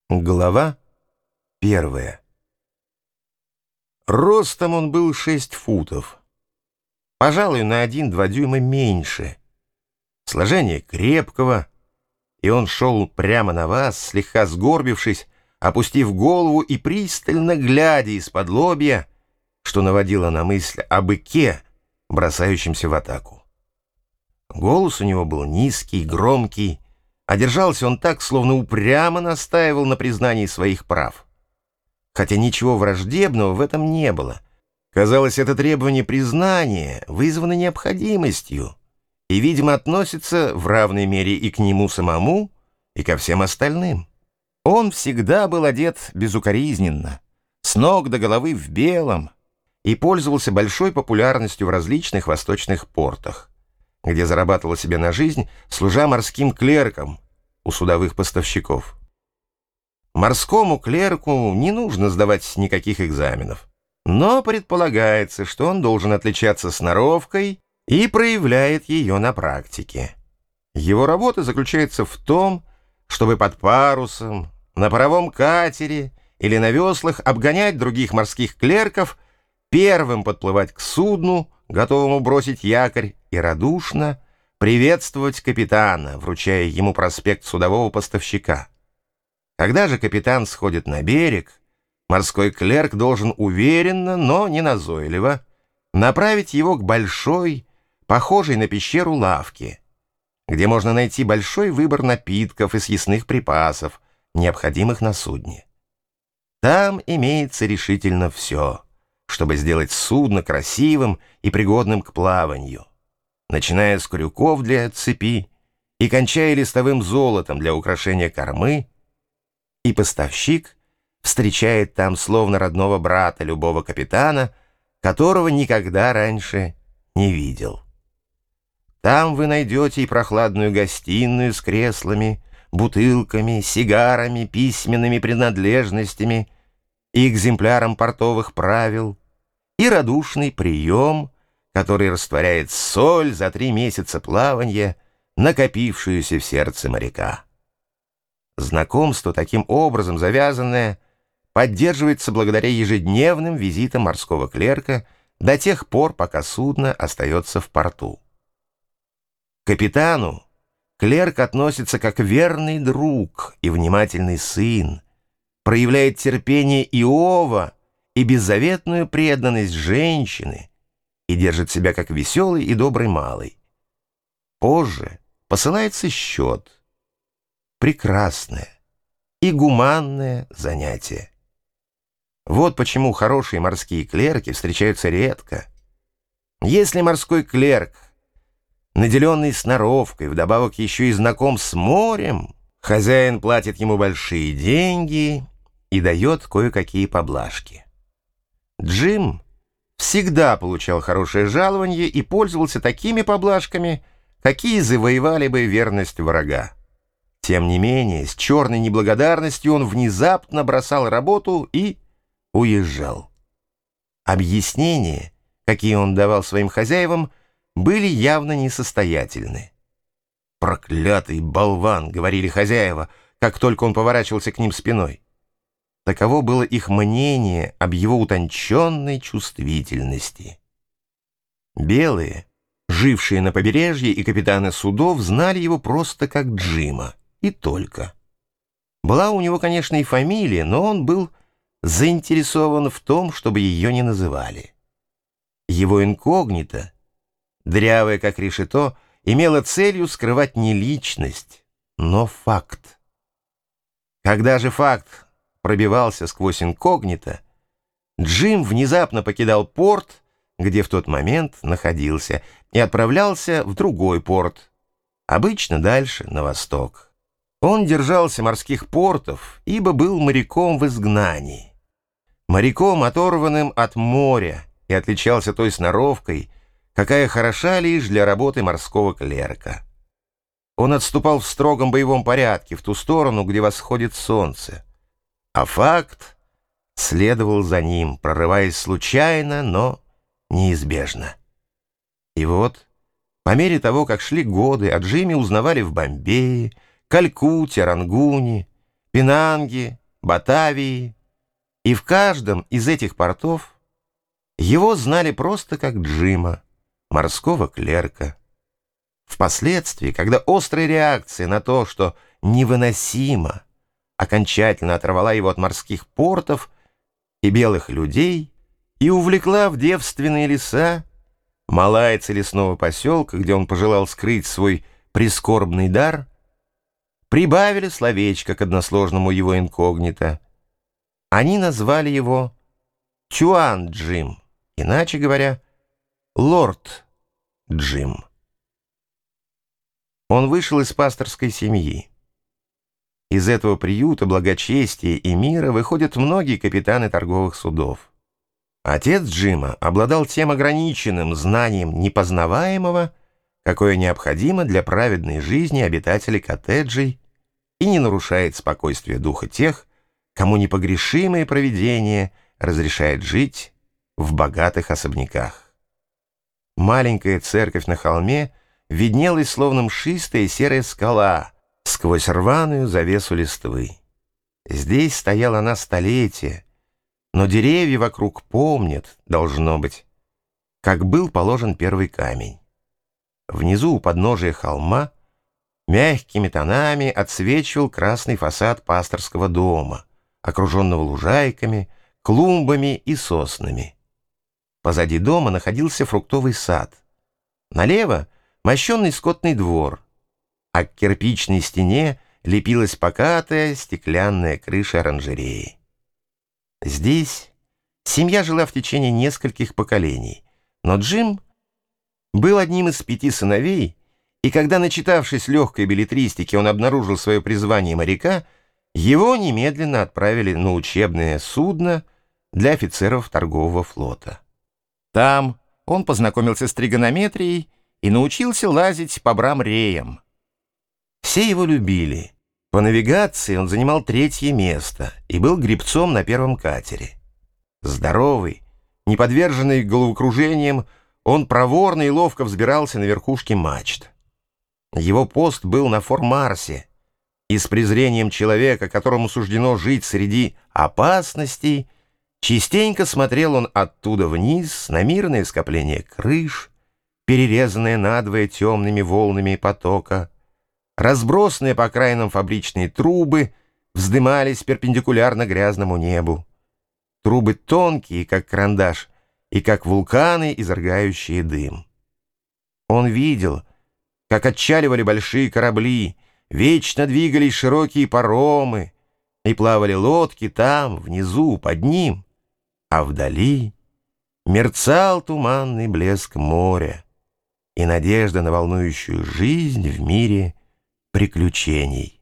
Глава 1. Ростом он был 6 футов, пожалуй, на 1-2 дюйма меньше. Сложение крепкого, и он шел прямо на вас, слегка сгорбившись, опустив голову и пристально глядя из-под лобья, что наводило на мысль о быке, бросающемся в атаку. Голос у него был низкий, громкий, а держался он так, словно упрямо настаивал на признании своих прав. Хотя ничего враждебного в этом не было. Казалось, это требование признания вызвано необходимостью и, видимо, относится в равной мере и к нему самому, и ко всем остальным. Он всегда был одет безукоризненно, с ног до головы в белом, и пользовался большой популярностью в различных восточных портах, где зарабатывал себе на жизнь, служа морским клерком у судовых поставщиков. Морскому клерку не нужно сдавать никаких экзаменов, но предполагается, что он должен отличаться сноровкой и проявляет ее на практике. Его работа заключается в том, чтобы под парусом, на паровом катере или на веслах обгонять других морских клерков, первым подплывать к судну, готовому бросить якорь, и радушно приветствовать капитана, вручая ему проспект судового поставщика. Когда же капитан сходит на берег, морской клерк должен уверенно, но не назойливо направить его к большой, похожей на пещеру лавке, где можно найти большой выбор напитков и съестных припасов, необходимых на судне. Там имеется решительно все, чтобы сделать судно красивым и пригодным к плаванию, начиная с крюков для цепи и кончая листовым золотом для украшения кормы, и поставщик встречает там словно родного брата любого капитана, которого никогда раньше не видел. Там вы найдете и прохладную гостиную с креслами, бутылками, сигарами, письменными принадлежностями и экземпляром портовых правил, и радушный прием, который растворяет соль за 3 месяца плавания, накопившуюся в сердце моряка. Знакомство, таким образом завязанное, поддерживается благодаря ежедневным визитам морского клерка до тех пор, пока судно остается в порту. К капитану клерк относится как верный друг и внимательный сын, проявляет терпение Иова и беззаветную преданность женщины и держит себя как веселый и добрый малый. Позже посылается счет. Прекрасное и гуманное занятие. Вот почему хорошие морские клерки встречаются редко. Если морской клерк, наделенный сноровкой, вдобавок еще и знаком с морем, хозяин платит ему большие деньги и дает кое-какие поблажки. Джим всегда получал хорошее жалование и пользовался такими поблажками, какие завоевали бы верность врага. Тем не менее, с черной неблагодарностью он внезапно бросал работу и уезжал. Объяснения, какие он давал своим хозяевам, были явно несостоятельны. «Проклятый болван!» — говорили хозяева, как только он поворачивался к ним спиной. Таково было их мнение об его утонченной чувствительности. Белые, жившие на побережье, и капитаны судов знали его просто как Джима, и только. Была у него, конечно, и фамилия, но он был заинтересован в том, чтобы ее не называли. Его инкогнито, дрявое как решето, имело целью скрывать не личность, но факт. Когда же факт пробивался сквозь инкогнито, Джим внезапно покидал порт, где в тот момент находился, и отправлялся в другой порт, обычно дальше, на восток. Он держался морских портов, ибо был моряком в изгнании, моряком, оторванным от моря, и отличался той сноровкой, какая хороша лишь для работы морского клерка. Он отступал в строгом боевом порядке в ту сторону, где восходит солнце, а факт следовал за ним, прорываясь случайно, но неизбежно. И вот, по мере того, как шли годы, о Джиме узнавали в Бомбее, Калькутте, Рангуне, Пенанге, Батавии, и в каждом из этих портов его знали просто как Джима, морского клерка. Впоследствии, когда острая реакция на то, что невыносимо, окончательно оторвала его от морских портов и белых людей и увлекла в девственные леса малайца лесного поселка, где он пожелал скрыть свой прискорбный дар, прибавили словечко к односложному его инкогнито. Они назвали его Тюан Джим, иначе говоря, Лорд Джим. Он вышел из пасторской семьи. Из этого приюта благочестия и мира выходят многие капитаны торговых судов. Отец Джима обладал тем ограниченным знанием непознаваемого, какое необходимо для праведной жизни обитателей коттеджей и не нарушает спокойствие духа тех, кому непогрешимое провидение разрешает жить в богатых особняках. Маленькая церковь на холме виднелась словно мшистая серая скала сквозь рваную завесу листвы. Здесь стояла она столетия, но деревья вокруг помнят, должно быть, как был положен первый камень. Внизу у подножия холма мягкими тонами отсвечивал красный фасад пасторского дома, окруженного лужайками, клумбами и соснами. Позади дома находился фруктовый сад. Налево — мощенный скотный двор, а к кирпичной стене лепилась покатая стеклянная крыша оранжереи. Здесь семья жила в течение нескольких поколений, но Джим был одним из 5 сыновей, и когда, начитавшись легкой беллетристики, он обнаружил свое призвание моряка, его немедленно отправили на учебное судно для офицеров торгового флота. Там он познакомился с тригонометрией и научился лазить по брамреям. Все его любили. По навигации он занимал 3-е место и был гребцом на первом катере. Здоровый, не подверженный головокружениям, он проворно и ловко взбирался на верхушки мачт. Его пост был на Фор-Марсе, и с презрением человека, которому суждено жить среди опасностей, частенько смотрел он оттуда вниз на мирное скопление крыш, перерезанное надвое темными волнами потока. Разбросанные по окраинам фабричные трубы вздымались перпендикулярно грязному небу. Трубы тонкие, как карандаш, и как вулканы, изрыгающие дым. Он видел, как отчаливали большие корабли, вечно двигались широкие паромы, и плавали лодки там, внизу, под ним, а вдали мерцал туманный блеск моря и надежда на волнующую жизнь в мире приключений.